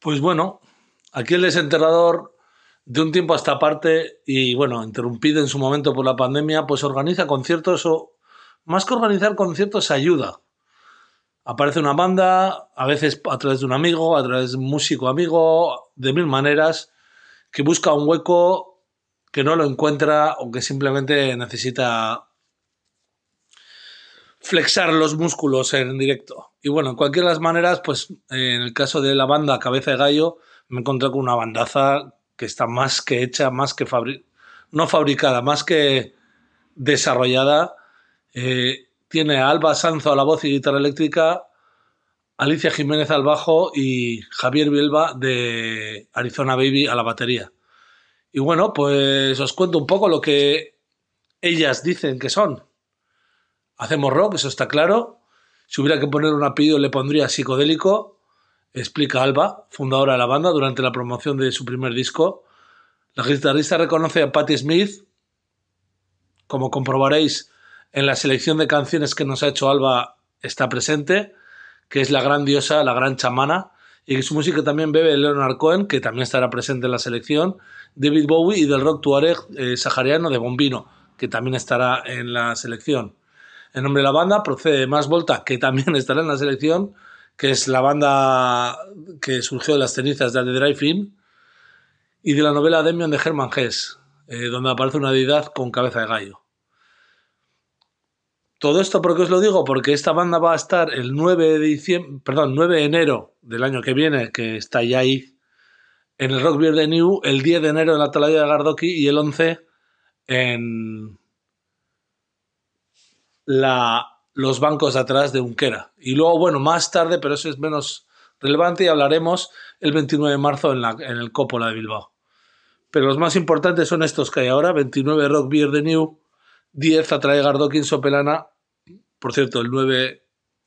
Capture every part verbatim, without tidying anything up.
Pues bueno, aquí el desenterrador, de un tiempo a esta parte, y bueno, interrumpido en su momento por la pandemia, pues organiza conciertos o, más que organizar conciertos, ayuda. Aparece una banda, a veces a través de un amigo, a través de un músico amigo, de mil maneras, que busca un hueco, que no lo encuentra o que simplemente necesita flexar los músculos en directo. Y bueno, en cualquiera de las maneras, pues eh, en el caso de la banda Cabeza de Gallo, me encontré con una bandaza que está más que hecha, más que fabri no fabricada, más que desarrollada. Eh, tiene a Alba Sanzo a la voz y guitarra eléctrica, Alicia Jiménez al bajo y Javier Bielba de Arizona Baby a la batería. Y bueno, pues os cuento un poco lo que ellas dicen que son. Hacemos rock, eso está claro. Si hubiera que poner un apellido le pondría psicodélico, explica Alba, fundadora de la banda, durante la promoción de su primer disco. La guitarrista reconoce a Patti Smith, como comprobaréis en la selección de canciones que nos ha hecho Alba está presente, que es la gran diosa, la gran chamana, y que su música también bebe de Leonard Cohen, que también estará presente en la selección, David Bowie y del rock tuareg eh, sahariano de Bombino, que también estará en la selección. El nombre de la banda procede de Más Volta, que también estará en la selección, que es la banda que surgió de las cenizas de The Drive-In, y de la novela Demion de Hermann Hesse, eh, donde aparece una deidad con cabeza de gallo. Todo esto, ¿por qué os lo digo? Porque esta banda va a estar el nueve de diciembre, perdón, nueve de enero del año que viene, que está ya ahí, en el Rock Beer de New, el diez de enero en la Atalaya de Gardoki y el once en la, los bancos de atrás de Unquera. Y luego, bueno, más tarde, pero eso es menos relevante, y hablaremos el veintinueve de marzo en, la, en el Coppola de Bilbao. Pero los más importantes son estos que hay ahora: veintinueve Rock Beer de New, diez Atalaya de Gardoki en Sopelana. Por cierto, el nueve,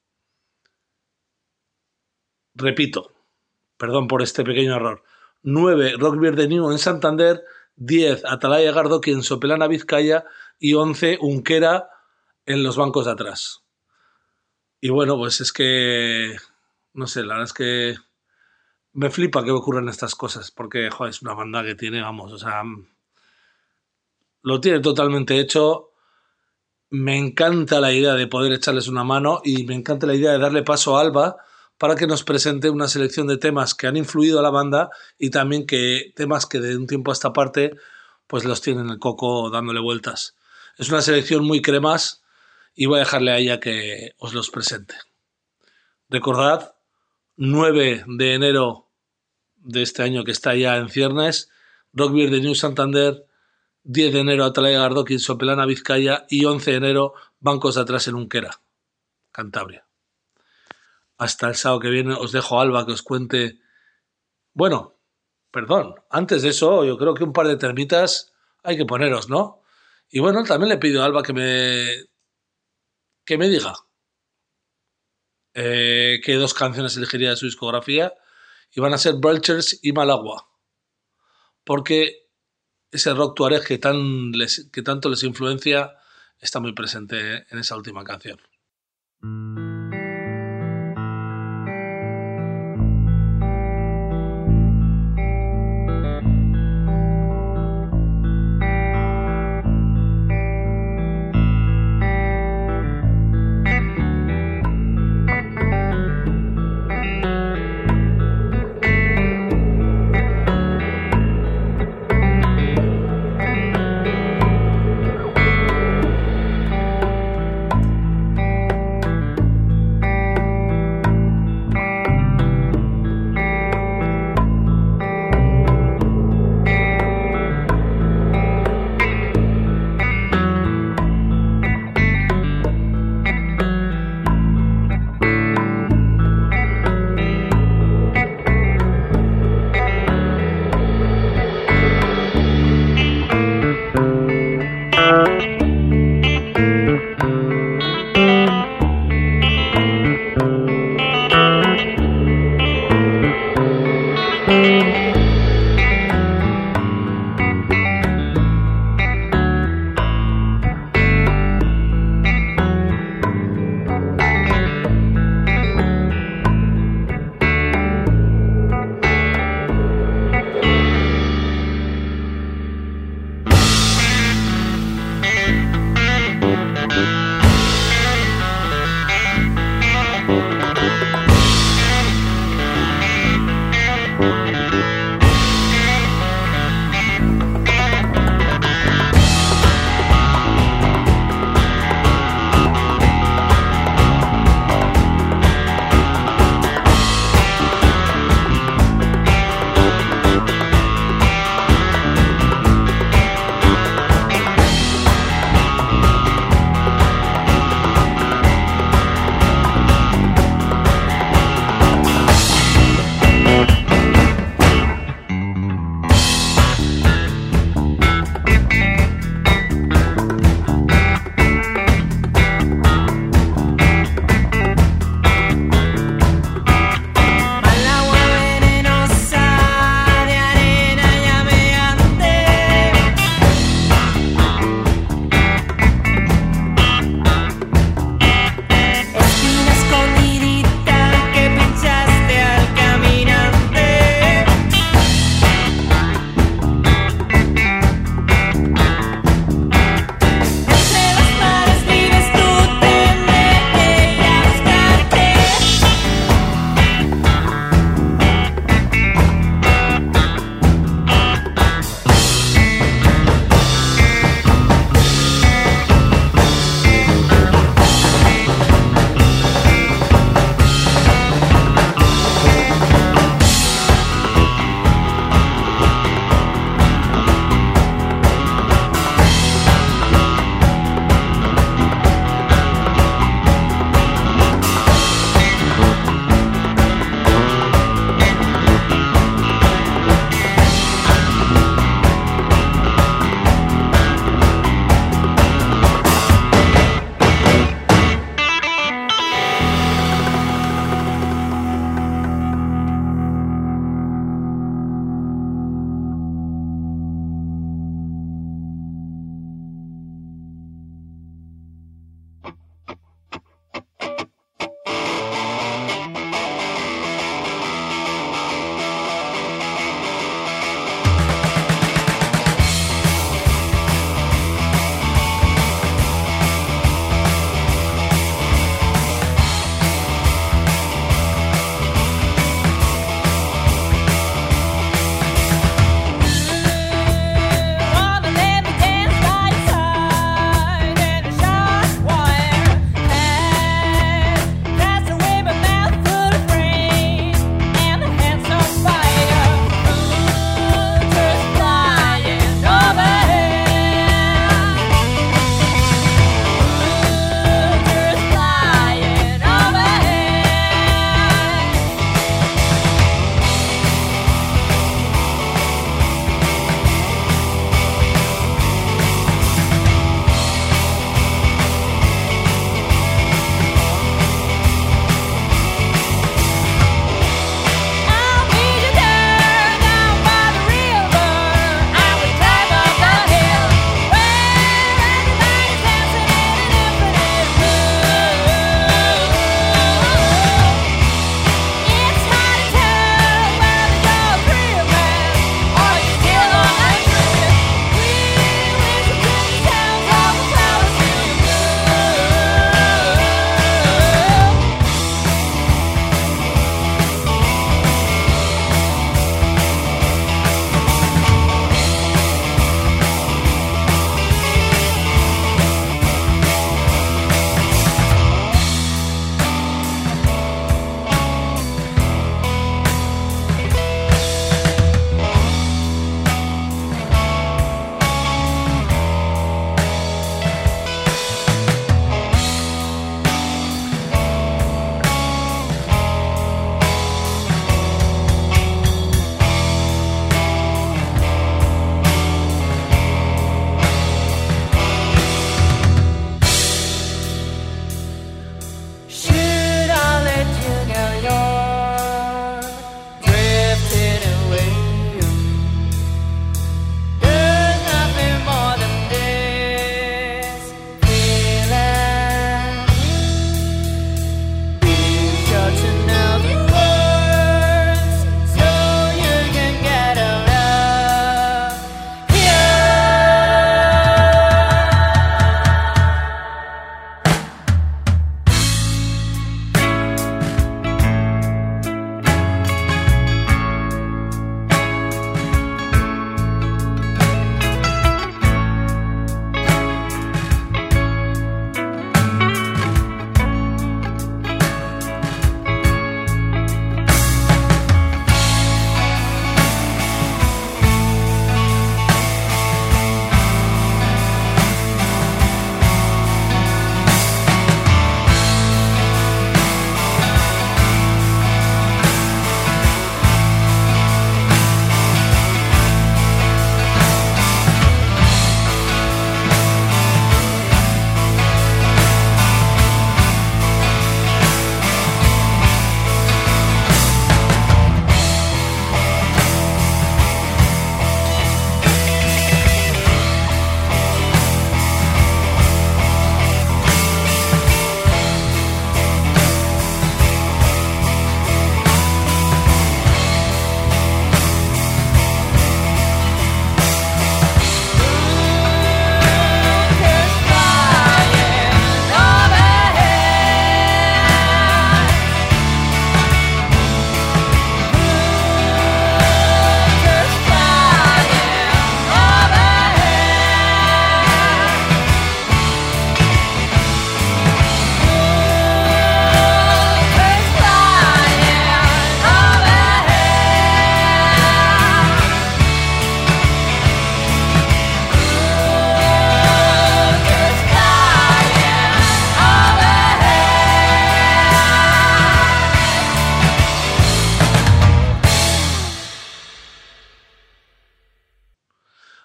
repito, perdón por este pequeño error, nueve Rock Beer de New en Santander, diez Atalaya Gardoki en Sopelana, Vizcaya, y once Unquera en los bancos de atrás. Y bueno, pues es que, no sé, la verdad es que me flipa que ocurran estas cosas, porque, joder, es una banda que tiene, vamos, o sea, lo tiene totalmente hecho. Me encanta la idea de poder echarles una mano y me encanta la idea de darle paso a Alba para que nos presente una selección de temas que han influido a la banda y también que temas que de un tiempo a esta parte pues los tienen el coco dándole vueltas. Es una selección muy cremas y voy a dejarle a ella que os los presente. Recordad, nueve de enero de este año, que está ya en ciernes, Rock Beer de New Santander, diez de enero Atalaya Gardoki en Sopelana, Vizcaya, y once de enero bancos de atrás en Unquera, Cantabria. Hasta el sábado que viene os dejo a Alba que os cuente. Bueno, perdón, antes de eso yo creo que un par de termitas hay que poneros, ¿no? Y bueno, también le pido a Alba que me que me diga eh, qué dos canciones elegiría de su discografía, y van a ser Vultures y Malagua, porque ese rock tuareg que, tan les, que tanto les influencia está muy presente en esa última canción.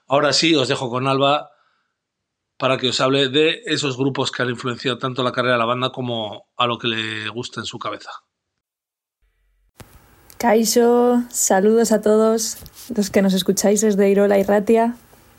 Ahora sí, os dejo con Alba para que os hable de esos grupos que han influenciado tanto la carrera de la banda como a lo que le gusta en su cabeza. Kaixo, saludos a todos los que nos escucháis desde Irola y Ratia.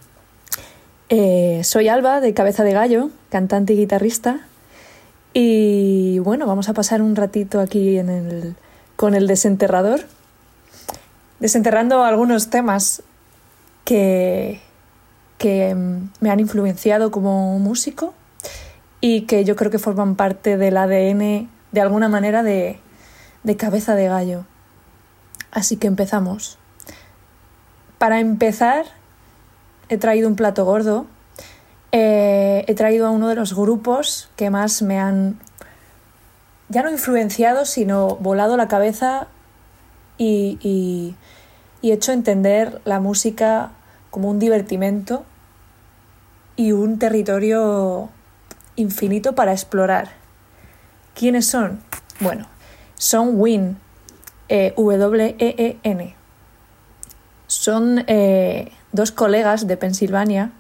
Eh, soy Alba, de Cabeza de Gallo, cantante y guitarrista. Y bueno, vamos a pasar un ratito aquí en el, con el desenterrador, desenterrando algunos temas que, que me han influenciado como músico y que yo creo que forman parte del A D N, de alguna manera, de, de Cabeza de Gallo. Así que empezamos. Para empezar, he traído un plato gordo. Eh, he traído a uno de los grupos que más me han, ya no influenciado, sino volado la cabeza y, y, y hecho entender la música como un divertimento y un territorio infinito para explorar. ¿Quiénes son? Bueno, son Ween, eh, W E E N. Son eh, dos colegas de Pensilvania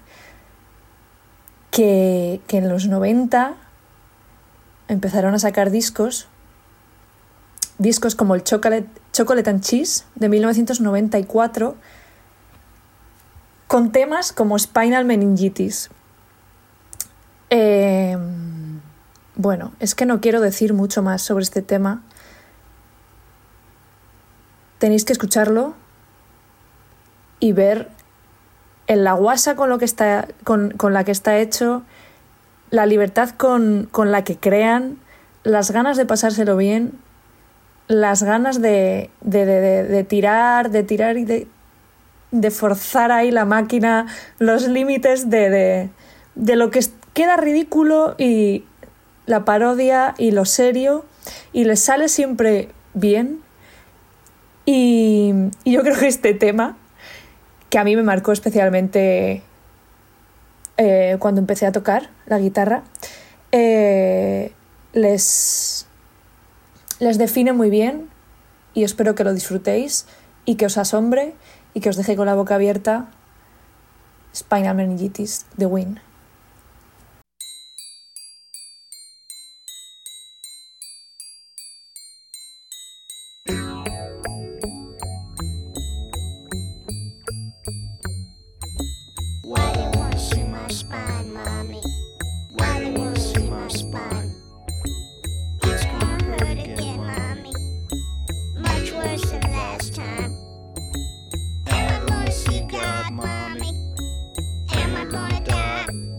Que, que en los noventa empezaron a sacar discos, discos como el Chocolate, Chocolate and Cheese de mil novecientos noventa y cuatro, con temas como Spinal Meningitis. Eh, bueno, es que no quiero decir mucho más sobre este tema. Tenéis que escucharlo y ver en la guasa con, lo que está, con, con la que está hecho, la libertad con, con la que crean, las ganas de pasárselo bien, las ganas de, de, de, de, de tirar, de tirar y de, de forzar ahí la máquina, los límites de, de, de lo que queda ridículo y la parodia y lo serio, y les sale siempre bien. Y, y yo creo que este tema, que a mí me marcó especialmente eh, cuando empecé a tocar la guitarra, eh, les, les define muy bien, y espero que lo disfrutéis y que os asombre y que os deje con la boca abierta. Spinal Meningitis, de Ween. Mommy, am I gonna die?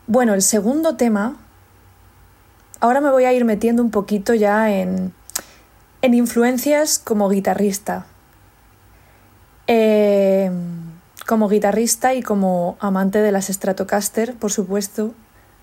Bueno, el segundo tema, ahora me voy a ir metiendo un poquito ya en, en influencias como guitarrista. Eh, como guitarrista y como amante de las Stratocaster, por supuesto.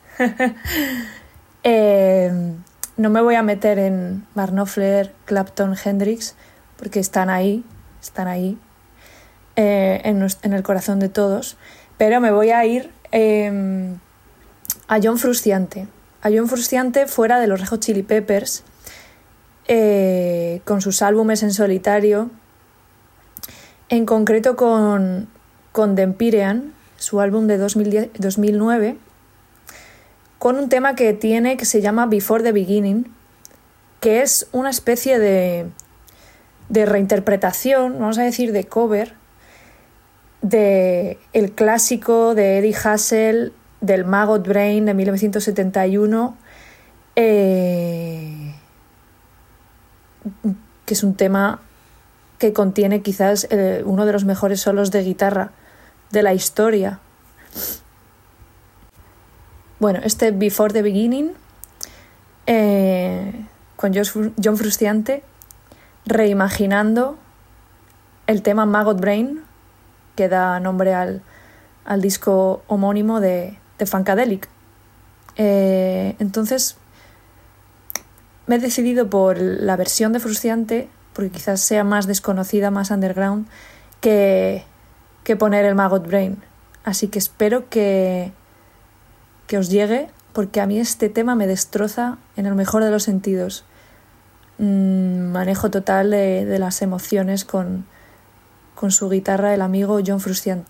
eh, no me voy a meter en Mark Knopfler, Clapton, Hendrix, porque están ahí, están ahí, eh, en, en el corazón de todos. Pero me voy a ir eh, a John Frusciante. A John Frusciante fuera de los Red Hot Chili Peppers, eh, con sus álbumes en solitario, en concreto con, con The Empyrean, su álbum de dos mil diez, dos mil nueve, con un tema que tiene que se llama Before the Beginning, que es una especie de, de reinterpretación, vamos a decir de cover, de el clásico de Eddie Hassel, del Maggot Brain de mil novecientos setenta y uno, eh, que es un tema que contiene quizás eh, uno de los mejores solos de guitarra de la historia. Bueno, este Before the Beginning, eh, con John Frusciante, reimaginando el tema Maggot Brain, que da nombre al, al disco homónimo de, de Funkadelic. Eh, entonces, me he decidido por la versión de Frusciante, porque quizás sea más desconocida, más underground, que, que poner el Maggot Brain. Así que espero que, que os llegue, porque a mí este tema me destroza en el mejor de los sentidos. Mm, manejo total de, de las emociones con, con su guitarra, el amigo John Frusciante.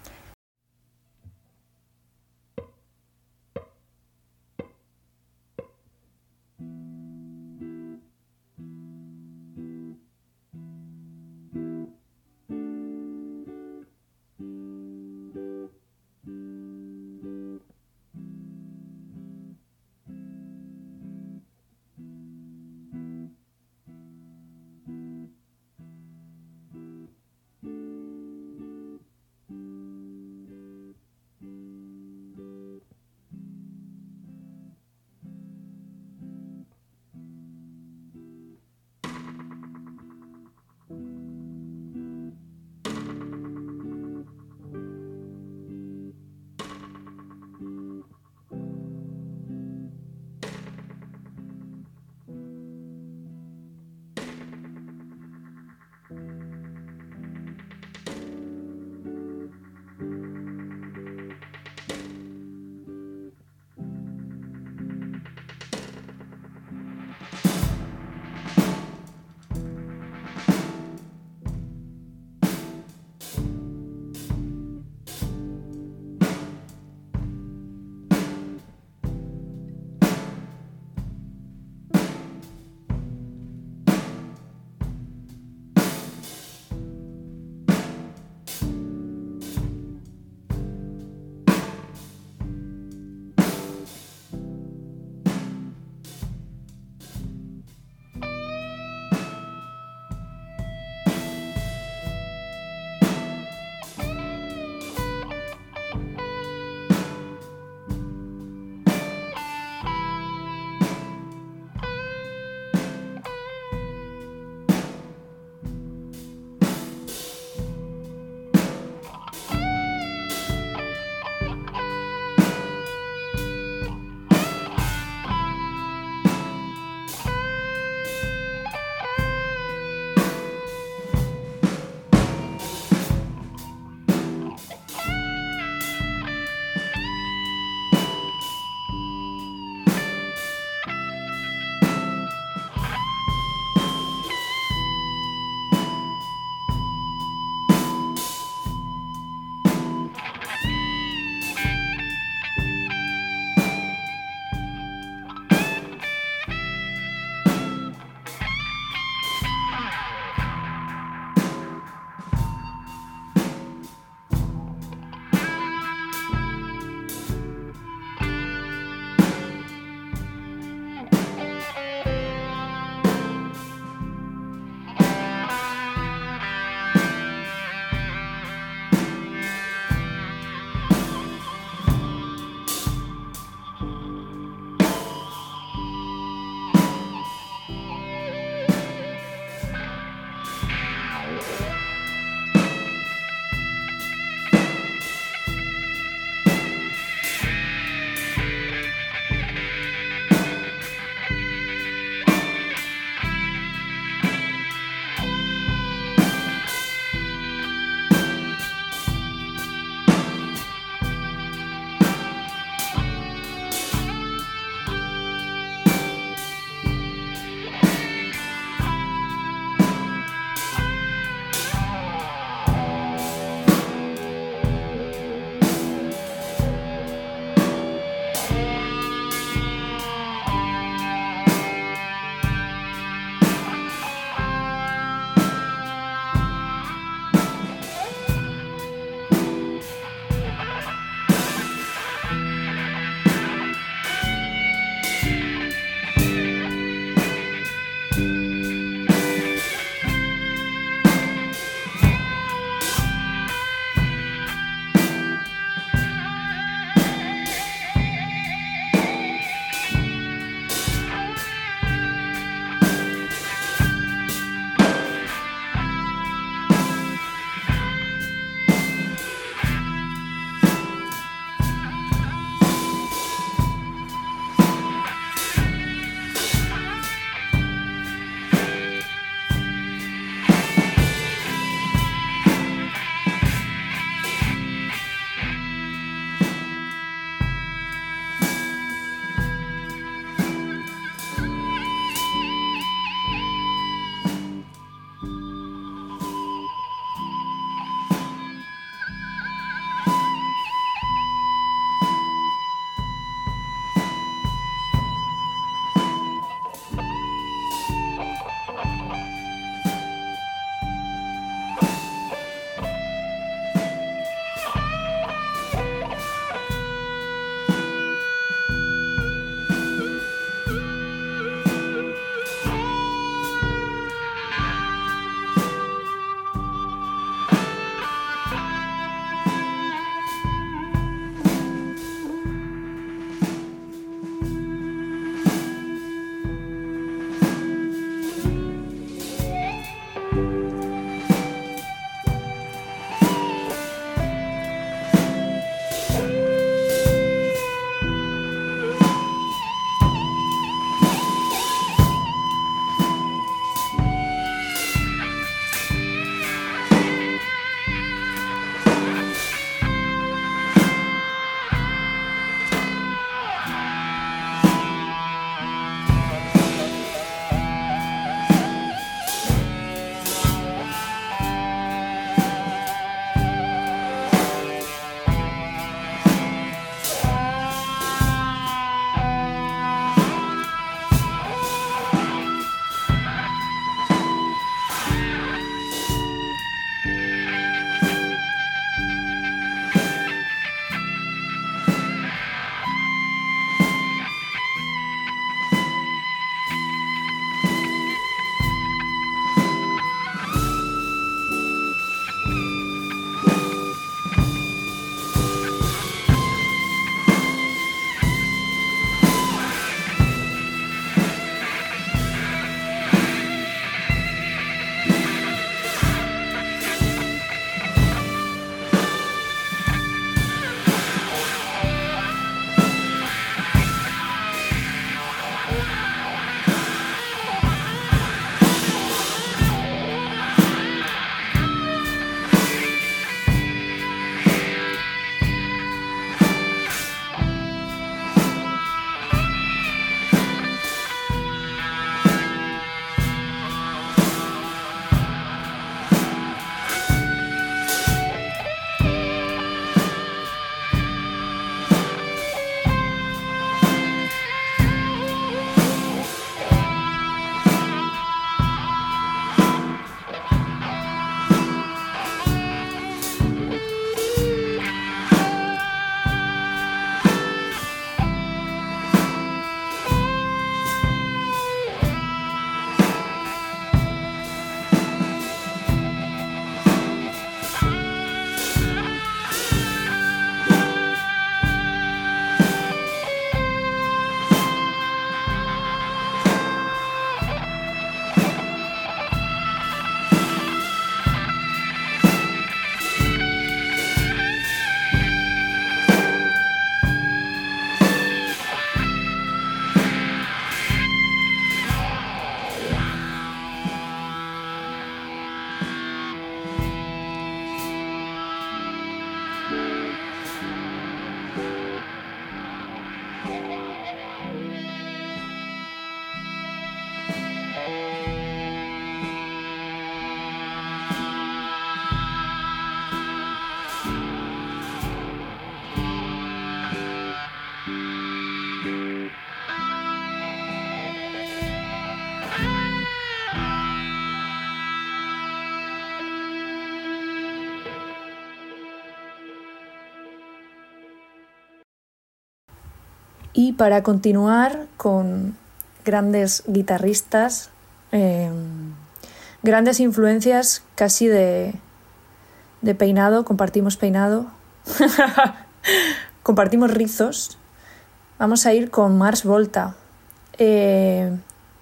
Y para continuar con grandes guitarristas, eh, grandes influencias casi de, de peinado, compartimos peinado, compartimos rizos, vamos a ir con Mars Volta. Eh,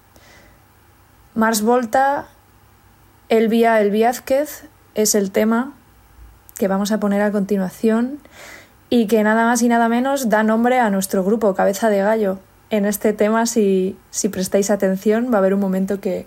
Mars Volta, Elvia Elviázquez es el tema que vamos a poner a continuación y que nada más y nada menos da nombre a nuestro grupo Cabeza de Gallo. En este tema, si, si prestáis atención, va a haber un momento que,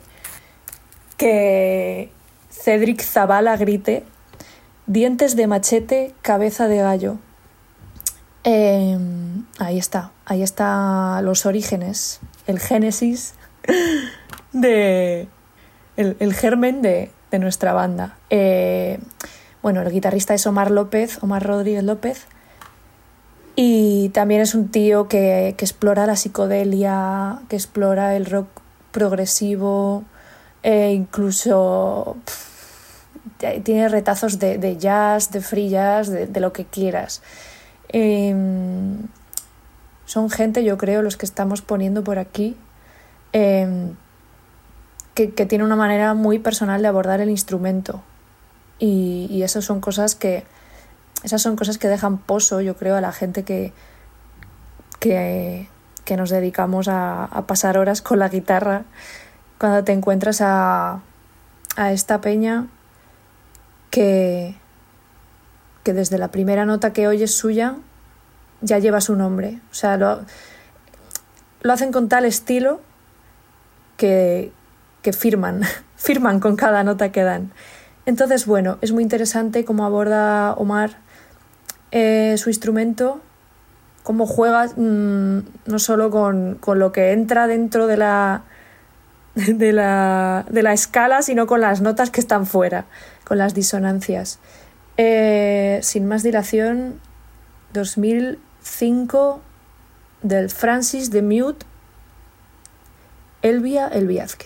que Cédric Zavala grite: dientes de machete, cabeza de gallo. Eh, ahí está, ahí está los orígenes, el génesis, de, el, el germen de, de nuestra banda. Eh, bueno, el guitarrista es Omar López, Omar Rodríguez López, y también es un tío que, que explora la psicodelia, que explora el rock progresivo, e incluso pff, tiene retazos de, de jazz, de free jazz, de, de lo que quieras. Eh, son gente, yo creo, los que estamos poniendo por aquí, eh, que, que tiene una manera muy personal de abordar el instrumento, y, y esas son cosas que esas son cosas que dejan pozo, yo creo, a la gente que, que, que nos dedicamos a, a pasar horas con la guitarra, cuando te encuentras a, a esta peña que, que desde la primera nota que oyes suya ya lleva su nombre. O sea, lo, lo hacen con tal estilo que, que firman, firman con cada nota que dan. Entonces, bueno, es muy interesante cómo aborda Omar eh, su instrumento, cómo juega mmm, no solo con, con lo que entra dentro de la, de, la, de la escala, sino con las notas que están fuera, con las disonancias. Eh, sin más dilación, dos mil cinco, del Francis de Mute, Elvia Elviázquez.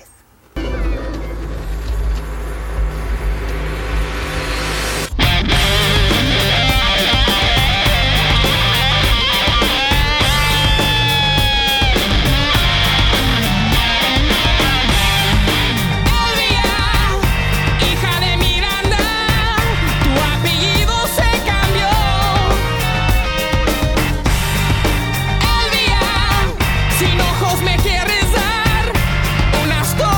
Sin ojos me quieres dar unas cosas.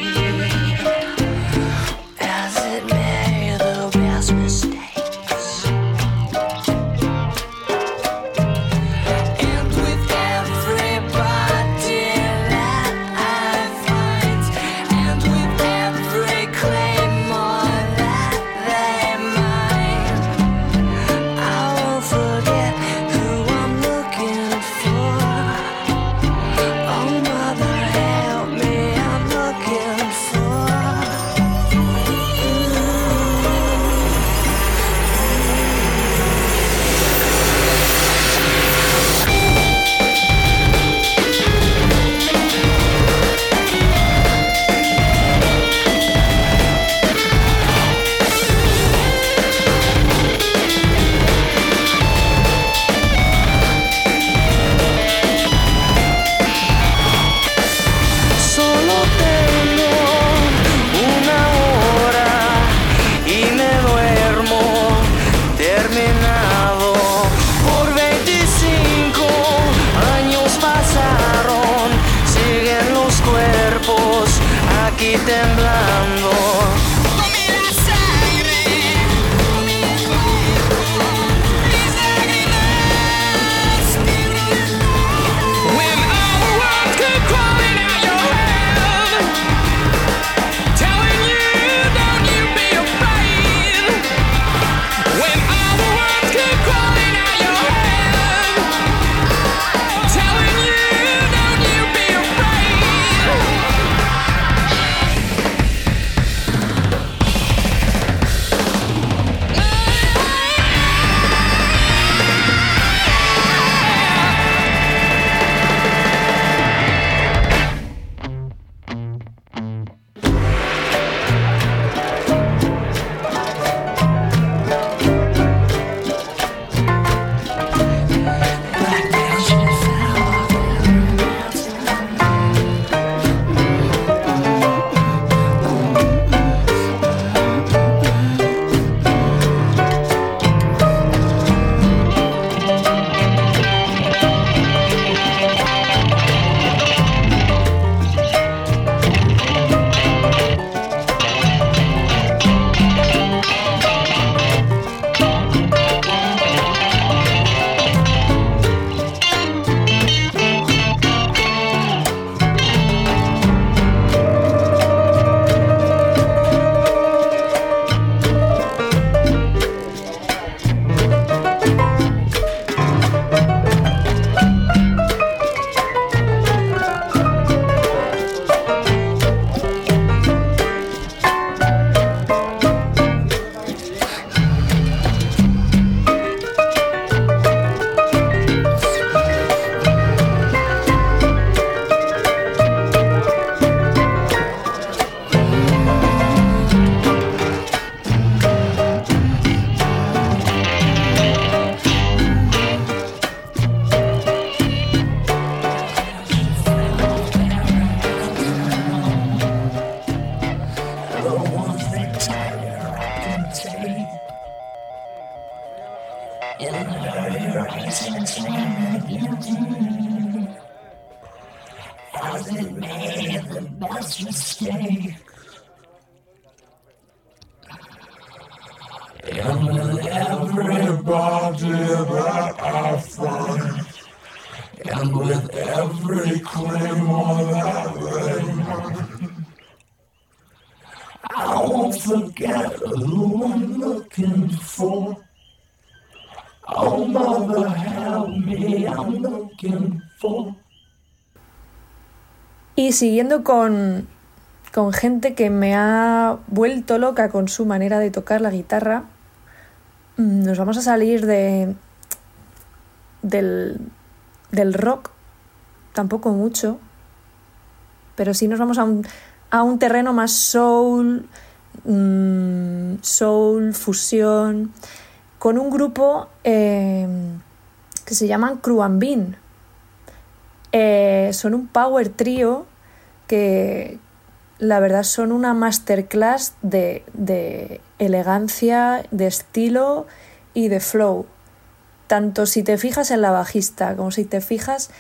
And with everybody that I find, and with every claymore that they mine, I won't forget who I'm looking for. Oh, mother, help me, I'm looking for. Y siguiendo con, con gente que me ha vuelto loca con su manera de tocar la guitarra, nos vamos a salir de del, del rock, tampoco mucho, pero sí nos vamos a un, a un terreno más soul, mmm, soul, fusión, con un grupo eh, que se llaman Cruambin. Eh, son un power trío que la verdad son una masterclass de, de elegancia, de estilo y de flow. Tanto si te fijas en la bajista como si te fijas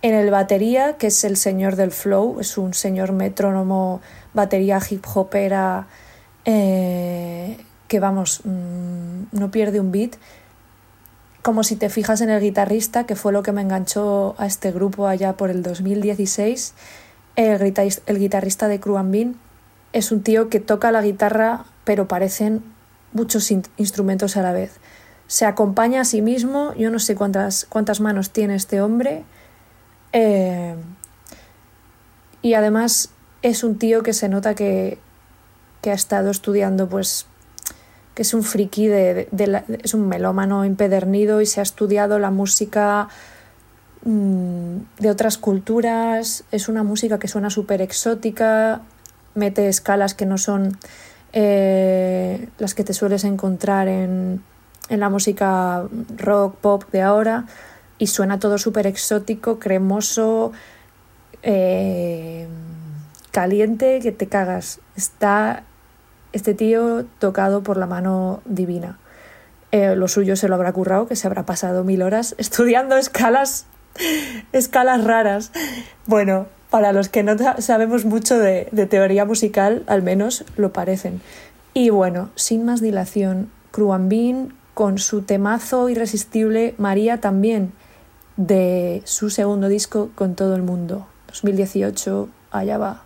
En el batería, que es el señor del flow, es un señor metrónomo, batería hip hopera, eh, que vamos, mmm, no pierde un beat. Como si te fijas en el guitarrista, que fue lo que me enganchó a este grupo allá por el dos mil dieciséis, el guitarrista, el guitarrista de Cruambin es un tío que toca la guitarra, pero parecen muchos in- instrumentos a la vez. Se acompaña a sí mismo, yo no sé cuántas, cuántas manos tiene este hombre. Eh, y además es un tío que se nota que, que ha estado estudiando, pues, que es un friki, de, de, de la, es un melómano empedernido y se ha estudiado la música mmm, de otras culturas. Es una música que suena súper exótica, mete escalas que no son eh, las que te sueles encontrar en, en la música rock, pop de ahora. Y suena todo súper exótico, cremoso, eh, caliente, que te cagas. Está este tío tocado por la mano divina. Eh, lo suyo se lo habrá currado, que se habrá pasado mil horas estudiando escalas, escalas raras. Bueno, para los que no sabemos mucho de, de teoría musical, al menos lo parecen. Y bueno, sin más dilación, Cruambin con su temazo irresistible, María también, de su segundo disco Con todo el mundo, dos mil dieciocho, allá va.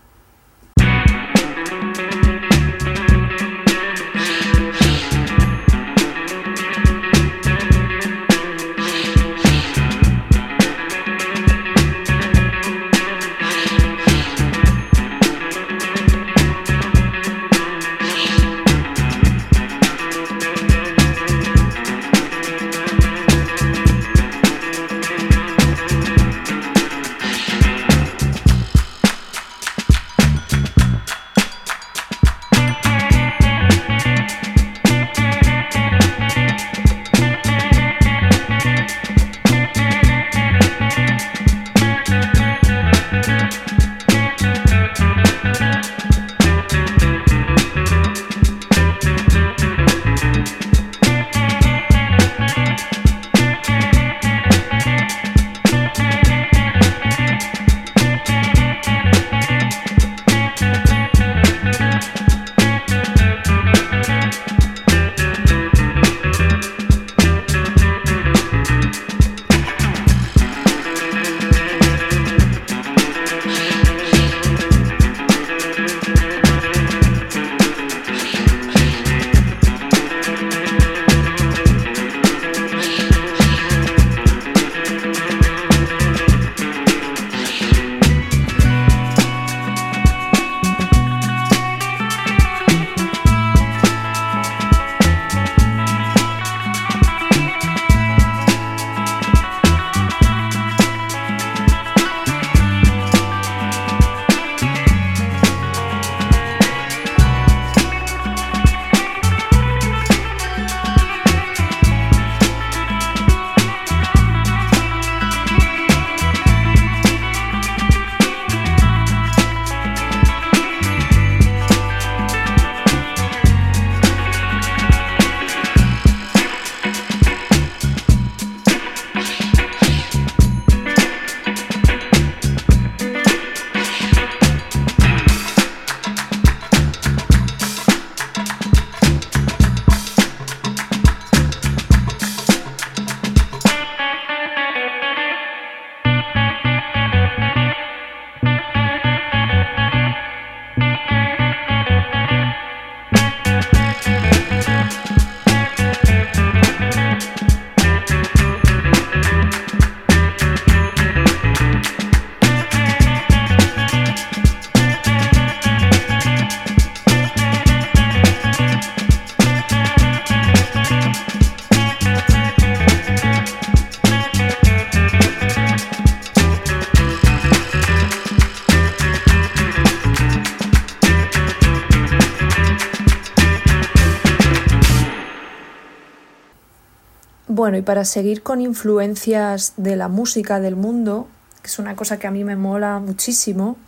Bueno, y para seguir con influencias de la música del mundo, que es una cosa que a mí me mola muchísimo,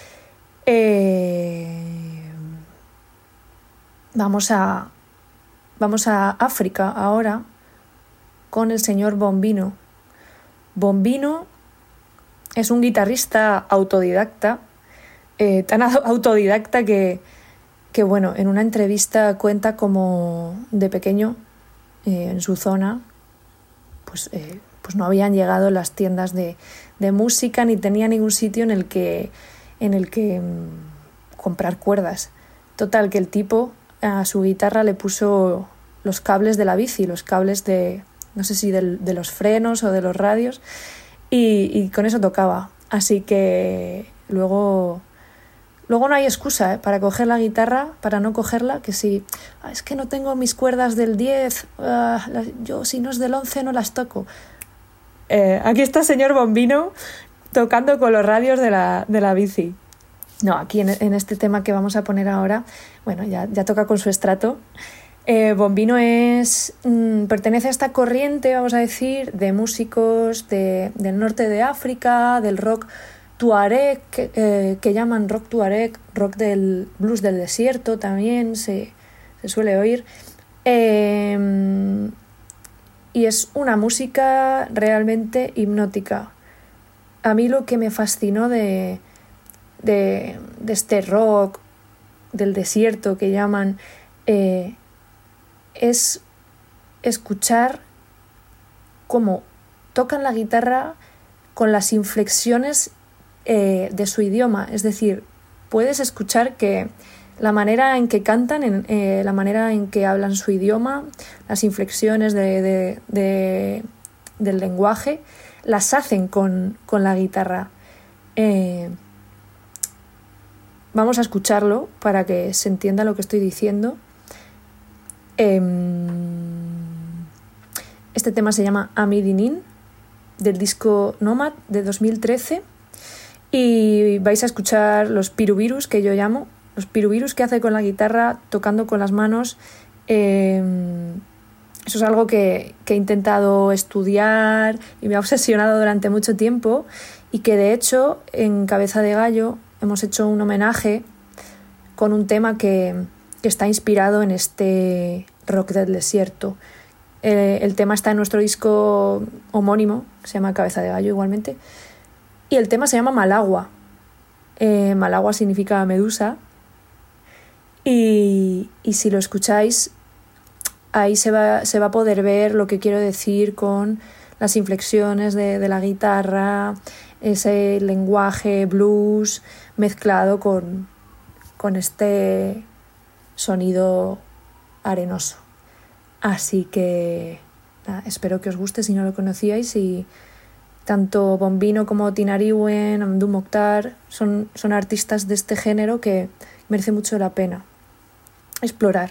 eh, vamos a, vamos a África ahora con el señor Bombino. Bombino, es un guitarrista autodidacta, eh, tan autodidacta que, que, bueno, en una entrevista cuenta como de pequeño, eh, en su zona, pues, eh, pues no habían llegado las tiendas de, de música ni tenía ningún sitio en el que, en el que mmm, comprar cuerdas. Total, que el tipo a su guitarra le puso los cables de la bici, los cables de, no sé si del, de los frenos o de los radios, y, y con eso tocaba. Así que luego, luego no hay excusa, ¿eh? Para coger la guitarra, para no cogerla, que si ah, es que no tengo mis cuerdas del diez, uh, las, yo si no es del once no las toco. Eh, aquí está el señor Bombino tocando con los radios de la, de la bici. No, aquí en, en este tema que vamos a poner ahora, bueno, ya, ya toca con su estrato. Eh, Bombino es, mmm, pertenece a esta corriente, vamos a decir, de músicos de, del norte de África, del rock tuareg, que, eh, que llaman rock tuareg, rock del blues del desierto también se, se suele oír. Eh, y es una música realmente hipnótica. A mí lo que me fascinó de, de, de este rock del desierto que llaman... Eh, es escuchar cómo tocan la guitarra con las inflexiones eh, de su idioma. Es decir, puedes escuchar que la manera en que cantan, en, eh, la manera en que hablan su idioma, las inflexiones de, de, de, del lenguaje, las hacen con, con la guitarra. Eh, vamos a escucharlo para que se entienda lo que estoy diciendo. Este tema se llama Amidinin, del disco Nomad de dos mil trece, y vais a escuchar los piruvirus, que yo llamo, los piruvirus que hace con la guitarra tocando con las manos. Eh, eso es algo que, que he intentado estudiar y me ha obsesionado durante mucho tiempo, y que de hecho en Cabeza de Gallo hemos hecho un homenaje con un tema que que está inspirado en este rock del desierto. Eh, el tema está en nuestro disco homónimo, que se llama Cabeza de Gallo igualmente, y el tema se llama Malagua. Eh, Malagua significa medusa, y, y si lo escucháis, ahí se va, se va a poder ver lo que quiero decir con las inflexiones de, de la guitarra, ese lenguaje blues mezclado con, con este sonido arenoso. Así que nada, espero que os guste si no lo conocíais, y tanto Bombino como Tinariwen, Amdou Mokhtar son, son artistas de este género que merece mucho la pena explorar.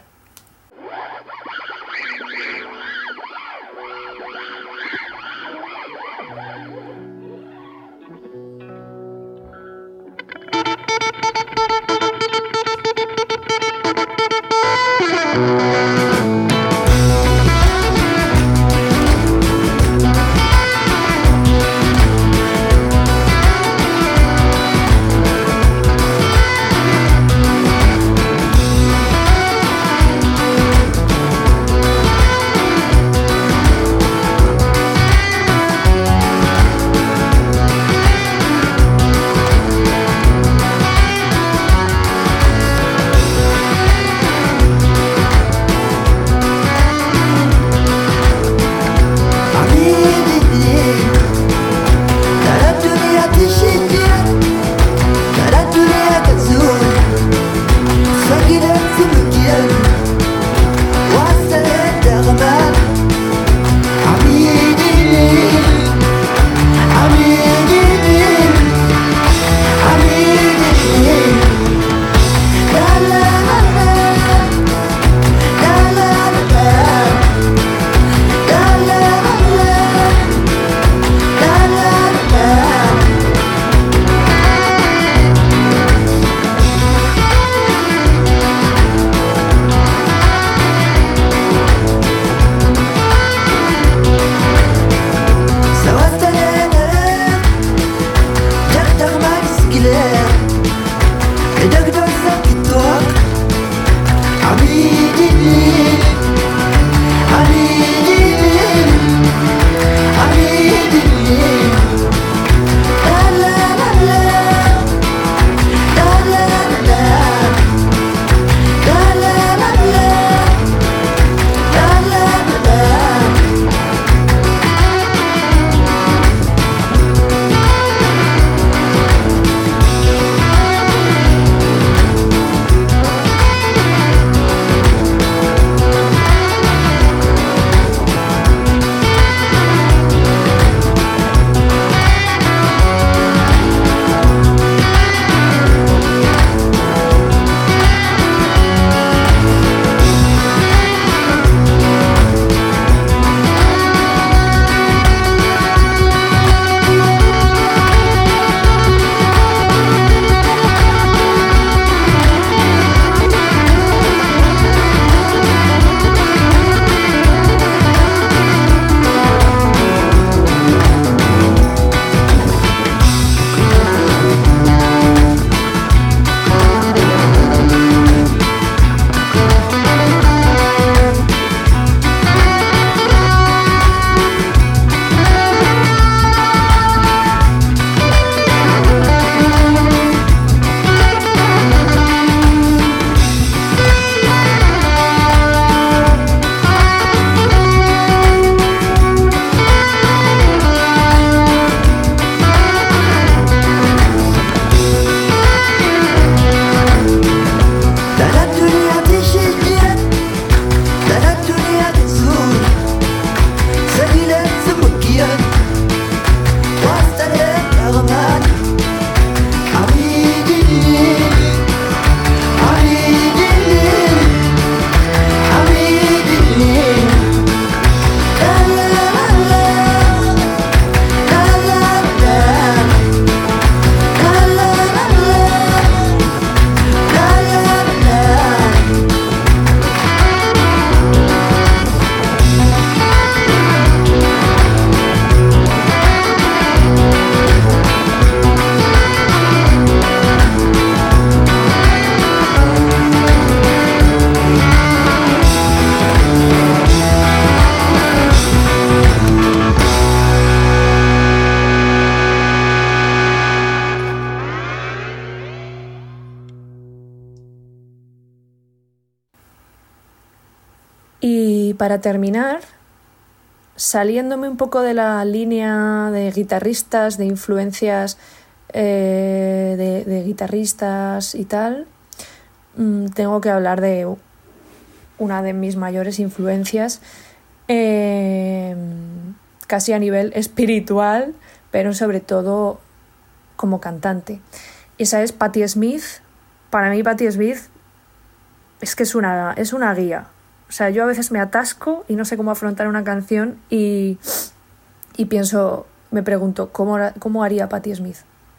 Y para terminar, saliéndome un poco de la línea de guitarristas, de influencias eh, de, de guitarristas y tal, mmm, tengo que hablar de una de mis mayores influencias, eh, casi a nivel espiritual, pero sobre todo como cantante. Esa es Patti Smith. Para mí Patti Smith es que es una, es una guía. O sea, yo a veces me atasco y no sé cómo afrontar una canción y, y pienso, me pregunto, ¿cómo, cómo haría Patti Smith?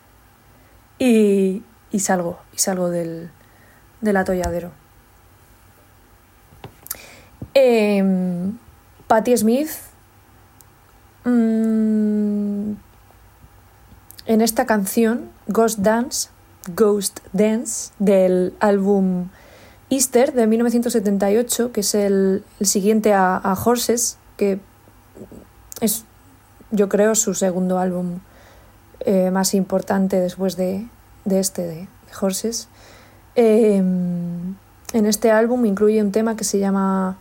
Y, y salgo, y salgo del, del atolladero. Eh, Patti Smith, mmm, en esta canción, Ghost Dance, Ghost Dance, del álbum Easter de mil novecientos setenta y ocho, que es el, el siguiente a, a Horses, que es, yo creo, su segundo álbum eh, más importante después de, de este, de, de Horses. Eh, en este álbum incluye un tema que se llama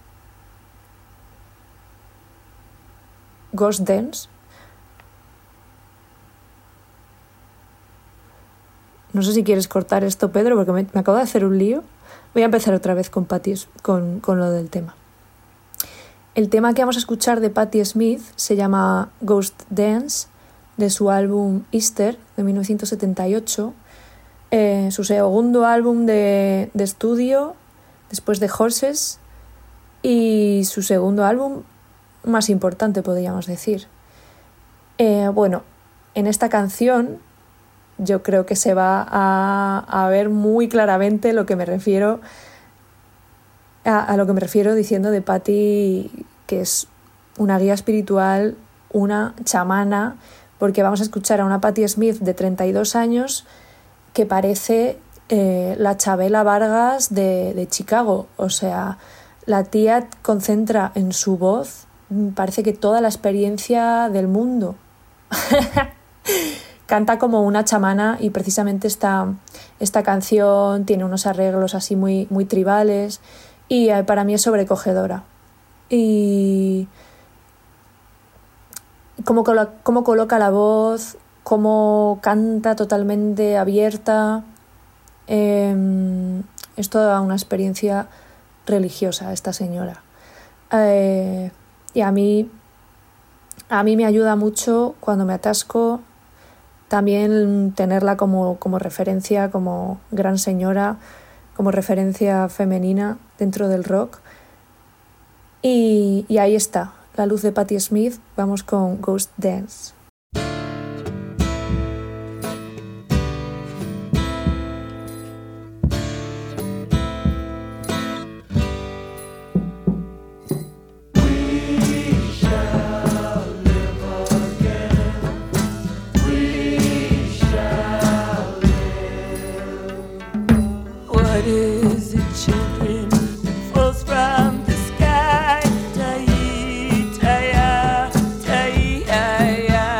Ghost Dance. No sé si quieres cortar esto, Pedro, porque me, me acabo de hacer un lío. Voy a empezar otra vez con, Patti, con, con lo del tema. El tema que vamos a escuchar de Patti Smith se llama Ghost Dance, de su álbum Easter de mil novecientos setenta y ocho, eh, su segundo álbum de, de estudio después de Horses y su segundo álbum más importante, podríamos decir. Eh, bueno, en esta canción yo creo que se va a, a ver muy claramente lo que me refiero a, a lo que me refiero diciendo de Patti, que es una guía espiritual, una chamana, porque vamos a escuchar a una Patti Smith de treinta y dos años que parece eh, la Chabela Vargas de, de Chicago. O sea, la tía concentra en su voz, parece que toda la experiencia del mundo. Canta como una chamana y precisamente esta, esta canción tiene unos arreglos así muy, muy tribales y para mí es sobrecogedora. Y cómo, colo- cómo coloca la voz, cómo canta totalmente abierta. Eh, es toda una experiencia religiosa esta señora. Eh, y a mí, a mí me ayuda mucho cuando me atasco. También tenerla como, como referencia, como gran señora, como referencia femenina dentro del rock. Y, y ahí está, la luz de Patti Smith. Vamos con Ghost Dance. Yeah.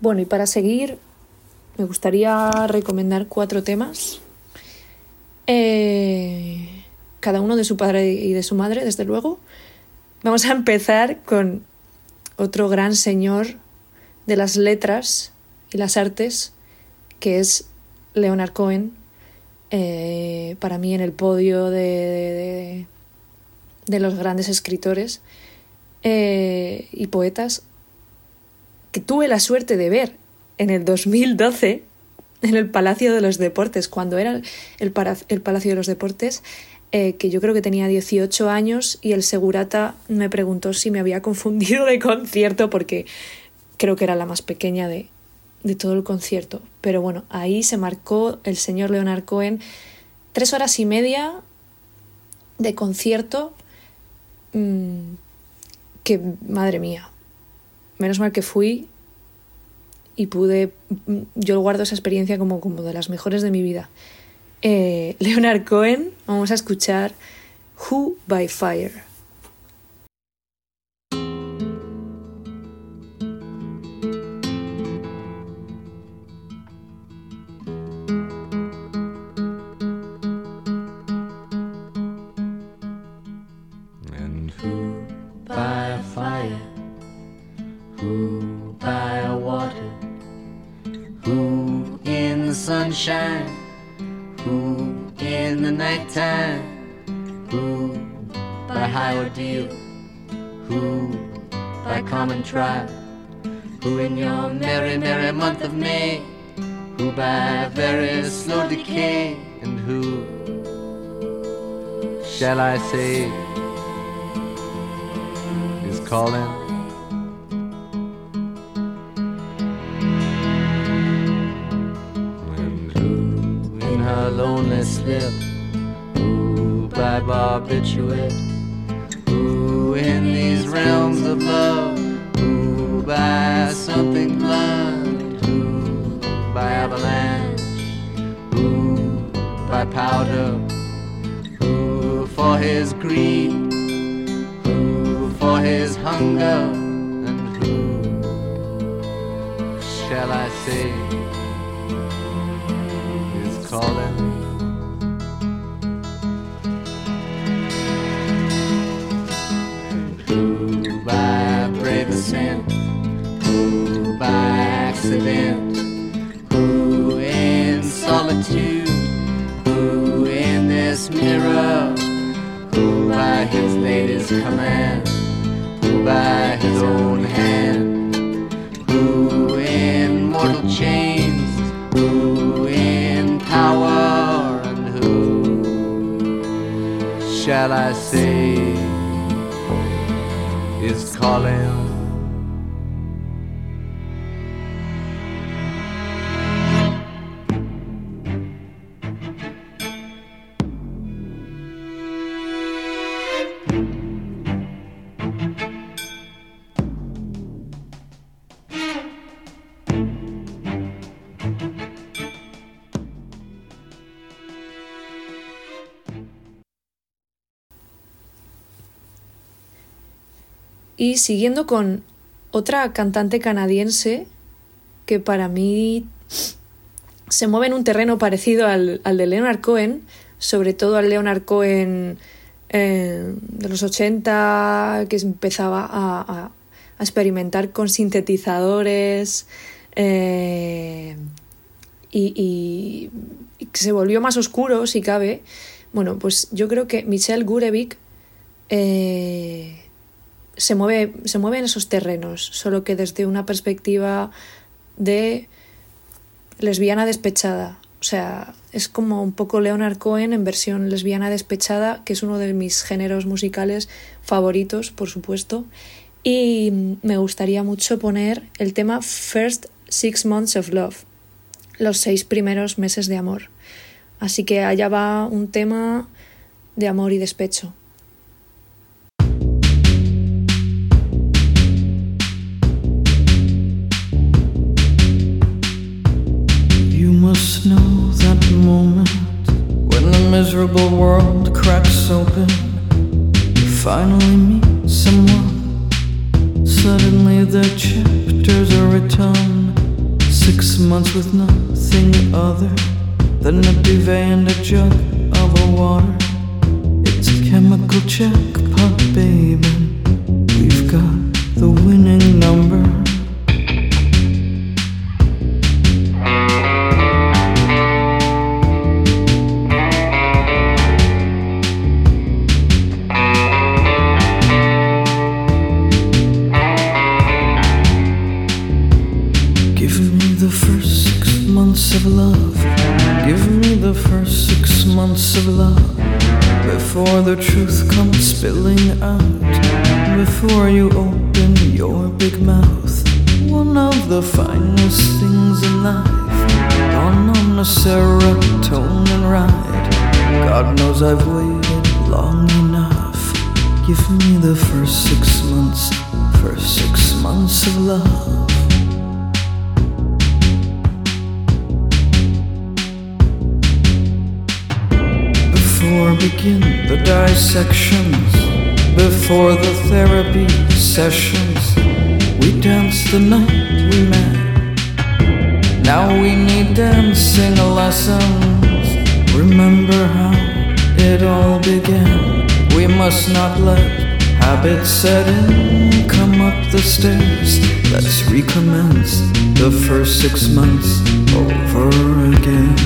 Bueno, y para seguir, me gustaría recomendar cuatro temas. Eh, cada uno de su padre y de su madre, desde luego. Vamos a empezar con otro gran señor de las letras y las artes, que es Leonard Cohen. Eh, para mí en el podio de, de, de los grandes escritores eh, y poetas que tuve la suerte de ver en el dos mil doce en el Palacio de los Deportes, cuando era el, para, el Palacio de los Deportes, eh, que yo creo que tenía dieciocho años, y el segurata me preguntó si me había confundido de concierto, porque creo que era la más pequeña de, de todo el concierto. Pero bueno, ahí se marcó el señor Leonard Cohen tres horas y media de concierto, mmm, que madre mía, menos mal que fui y pude, yo guardo esa experiencia como, como de las mejores de mi vida. Eh, Leonard Cohen, vamos a escuchar Who by Fire. And who by a fire, who by a water, who in the sunshine, who in the nighttime, who by high ordeal, who by common trial, who in your merry, merry month of May, who by very slow decay, and who shall I say is calling? Her lonely slip, who by barbiturate, who in these realms of love, who by something blunt, who by avalanche, who by powder, who for his greed, who for his hunger, and who shall I say calling? Who by brave ascent, who by accident, who in solitude, who in this mirror, who by his lady's command, who by his own hand, who in mortal chains, who in power, and who shall I say is calling? Y siguiendo con otra cantante canadiense que para mí se mueve en un terreno parecido al, al de Leonard Cohen, sobre todo al Leonard Cohen eh, de los ochenta, que empezaba a, a, a experimentar con sintetizadores eh, y, y, y que se volvió más oscuro, si cabe. Bueno, pues yo creo que Michelle Gurevich eh, se mueve, se mueve en esos terrenos, solo que desde una perspectiva de lesbiana despechada. O sea, es como un poco Leonard Cohen en versión lesbiana despechada, que es uno de mis géneros musicales favoritos, por supuesto. Y me gustaría mucho poner el tema First Six Months of Love, los seis primeros meses de amor. Así que allá va un tema de amor y despecho. You must know that moment when the miserable world cracks open. You finally meet someone. Suddenly the chapters are written Six months with nothing other than a duvet and a jug of a water. It's a chemical jackpot, baby. We've got the winning number. Give me the first six months of love. Give me the first six months of love. Before the truth comes spilling out, before you open your big mouth. One of the finest things in life, gone on a serotonin ride. God knows I've waited long enough. Give me the first six months, first six months of love. Before begin the dissections, before the therapy sessions, we danced the night we met. Now we need dancing lessons. Remember how it all began. We must not let habits set in. Come up the stairs, let's recommence the first six months over again.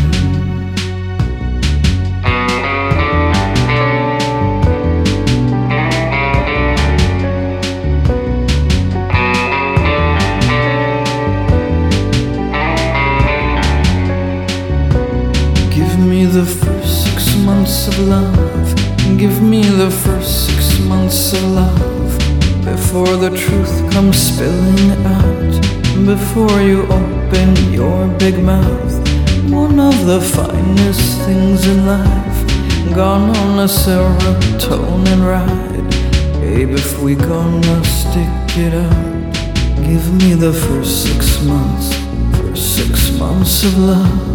The first six months of love. Give me the first six months of love. Before the truth comes spilling out, before you open your big mouth. One of the finest things in life, gone on a serotonin ride. Babe, if we gonna stick it out, give me the first six months, first six months of love.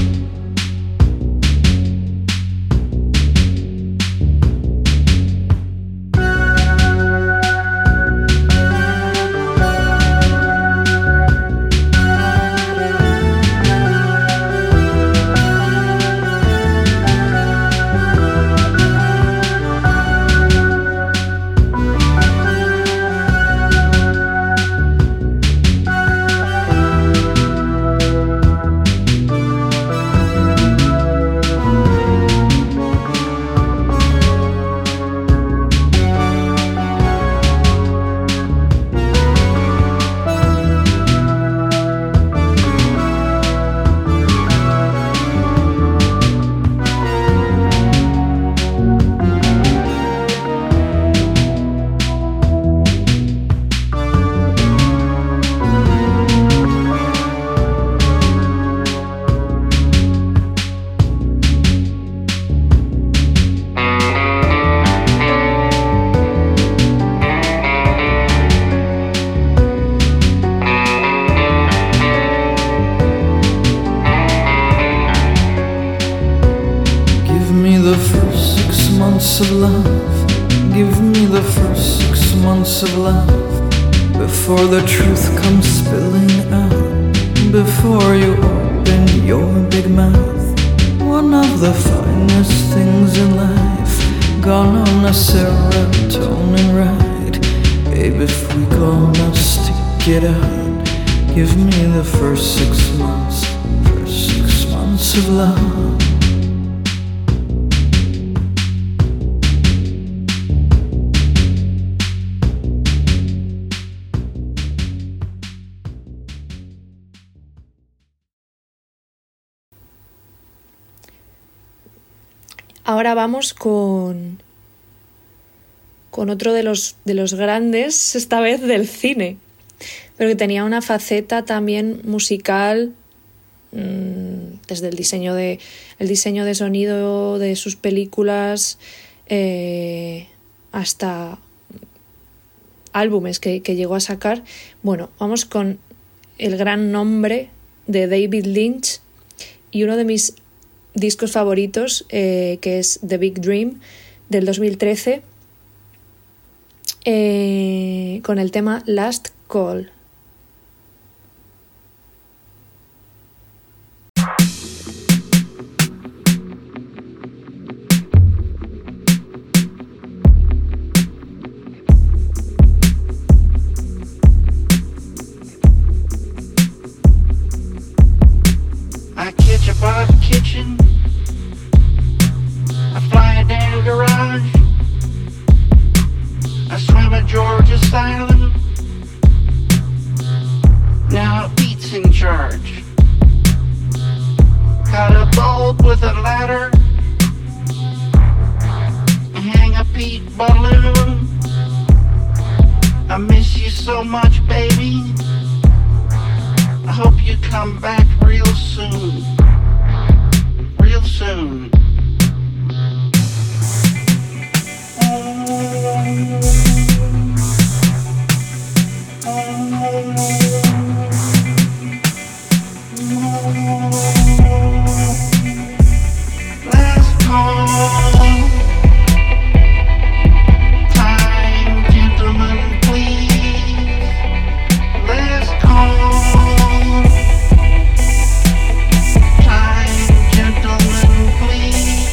Of love, give me the first six months of love. Before the truth comes spilling out, before you open your big mouth. One of the finest things in life, gone on a serotonin ride. Babe, if we gonna stick it out, give me the first six months, first six months of love. Ahora vamos con, con otro de los, de los grandes, esta vez del cine, pero que tenía una faceta también musical, mmm, desde el diseño de, el diseño de sonido de sus películas eh, hasta álbumes que, que llegó a sacar. Bueno, vamos con el gran nombre de David Lynch y uno de mis discos favoritos, eh, que es The Big Dream del dos mil trece, eh, con el tema Last Call. so much, baby. I hope you come back real soon. Real soon. Last call. Time, gentlemen, please. Last call. Time, gentlemen, please.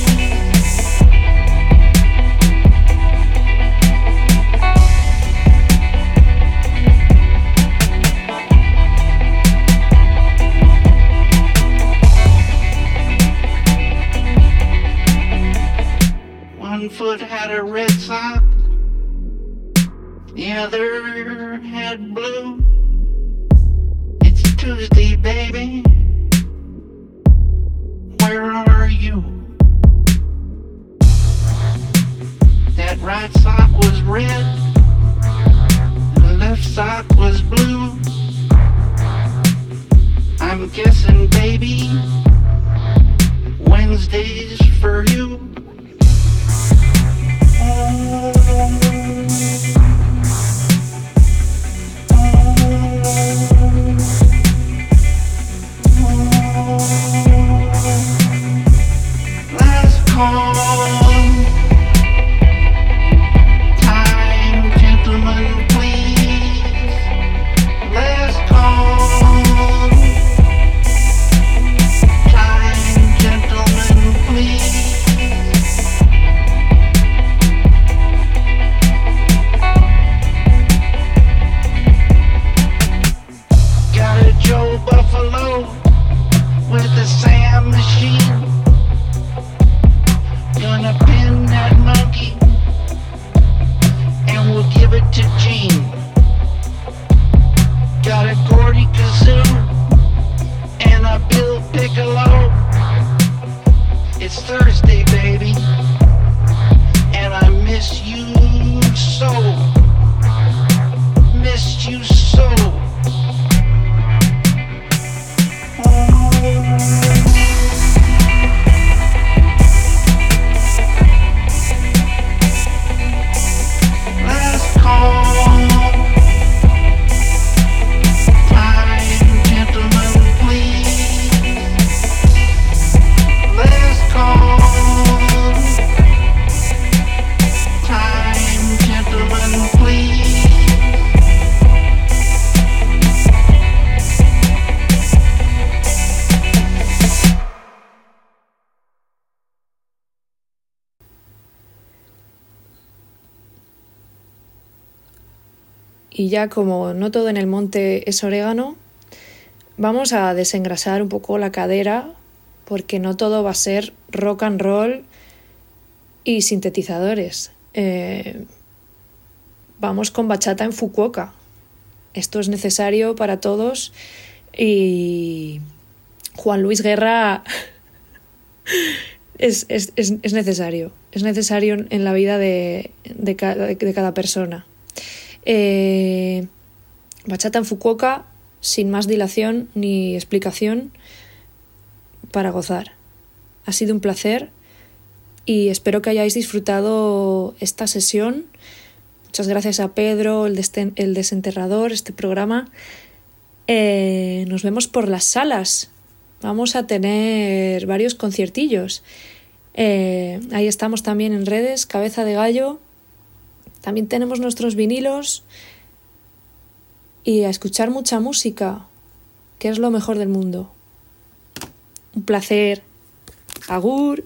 One foot had a red sock, the other had blue. It's Tuesday, baby. Where are you? That right sock was red, the left sock was blue. I'm guessing, baby, Wednesday's for you. Last call. Time, gentlemen, please. Last call. Time, gentlemen, please. Got a Joe Buffalo with a Sam machine. Gonna pin that monkey and we'll give it to Gene. Got a Gordy Kazoo and a Bill Piccolo. It's Thursday, baby, and I miss you so. Miss you so. Last call. Time, gentlemen, please. Last call. Time, gentlemen, please. Y ya como no todo en el monte es orégano, vamos a desengrasar un poco la cadera porque no todo va a ser rock and roll y sintetizadores. Eh, vamos con bachata en Fukuoka. Esto es necesario para todos y Juan Luis Guerra es, es, es, es necesario. Es necesario en la vida de, de, cada, de cada persona. Eh, bachata en Fukuoka, sin más dilación ni explicación, para gozar. Ha sido un placer y espero que hayáis disfrutado esta sesión. Muchas gracias a Pedro, el, desten- el desenterrador, este programa. Eh, nos vemos por las salas. Vamos a tener varios conciertillos. Eh, ahí estamos también en redes, Cabeza de Gallo. También tenemos nuestros vinilos y a escuchar mucha música, que es lo mejor del mundo. Un placer. Agur.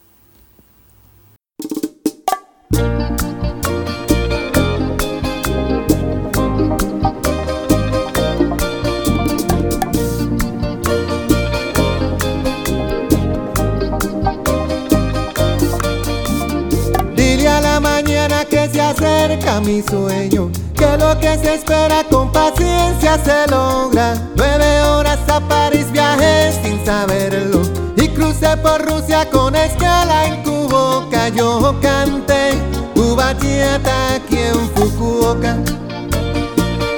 Dile a la mañana que se acerca mi sueño, que lo que se espera con paciencia se logra. Nueve horas a París viajé sin saberlo y crucé por Rusia con escala en Kuboka. Yo canté tu bachata aquí en Fukuoka.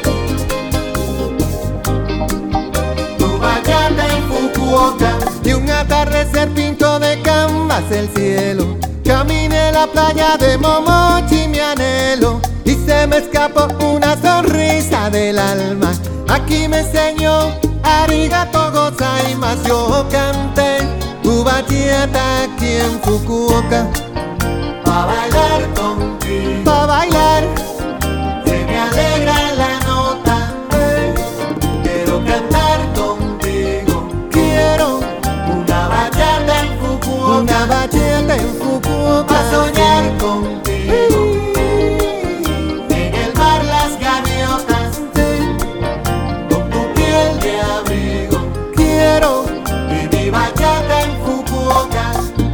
Fukuoka. Y un atardecer pinto de canvas el cielo. Caminé la playa de Momochi, mi anhelo, y se me escapó una sonrisa del alma. Aquí me enseñó arigato gozaimasu. Yo canté Ubatiata aquí en Fukuoka. Pa' bailar contigo, pa' bailar, se me alegra la nota. eh. Quiero cantar contigo, quiero una bachata en Fukuoka, una bachata en Fukuoka. Pa' soñar contigo, en el mar las gaviotas, con tu piel de abrigo. Quiero y mi bachata en Fukuoka.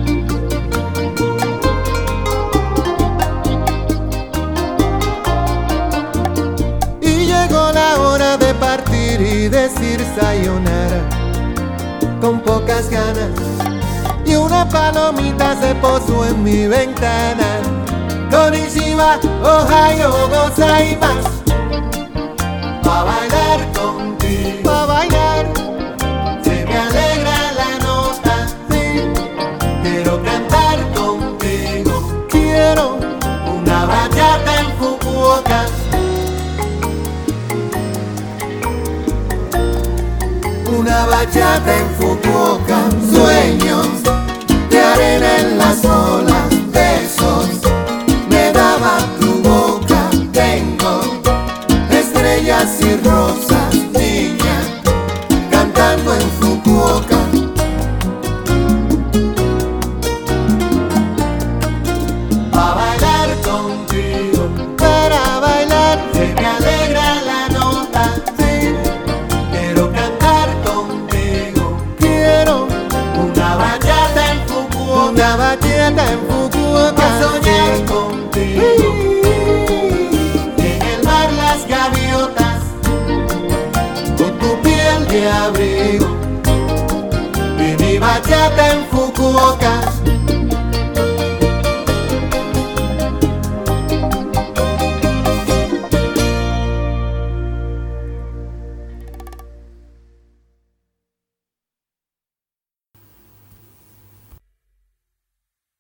Y llegó la hora de partir y decir sayonara, con pocas ganas, y una palomita se posó en mi ventana. Konnichiwa, ohayo gozaimasu. Pa' bailar contigo, pa' bailar, se me alegra la nota, sí. Quiero cantar contigo, quiero una bachata en Fukuoka. Una bachata en Fukuoka. Sueños de arena en las olas, besos me daba tu boca. Tengo estrellas y rosas, niña, cantando en Fukuoka. Pa' bailar contigo, para bailar, se me alegra la nota, sí. Quiero cantar contigo, quiero una bachata en Fukuoka, una bachata en Fukuoka. Pa' soñar contigo, en el mar las gaviotas, con tu piel de abrigo, y mi bachata en Fukuoka.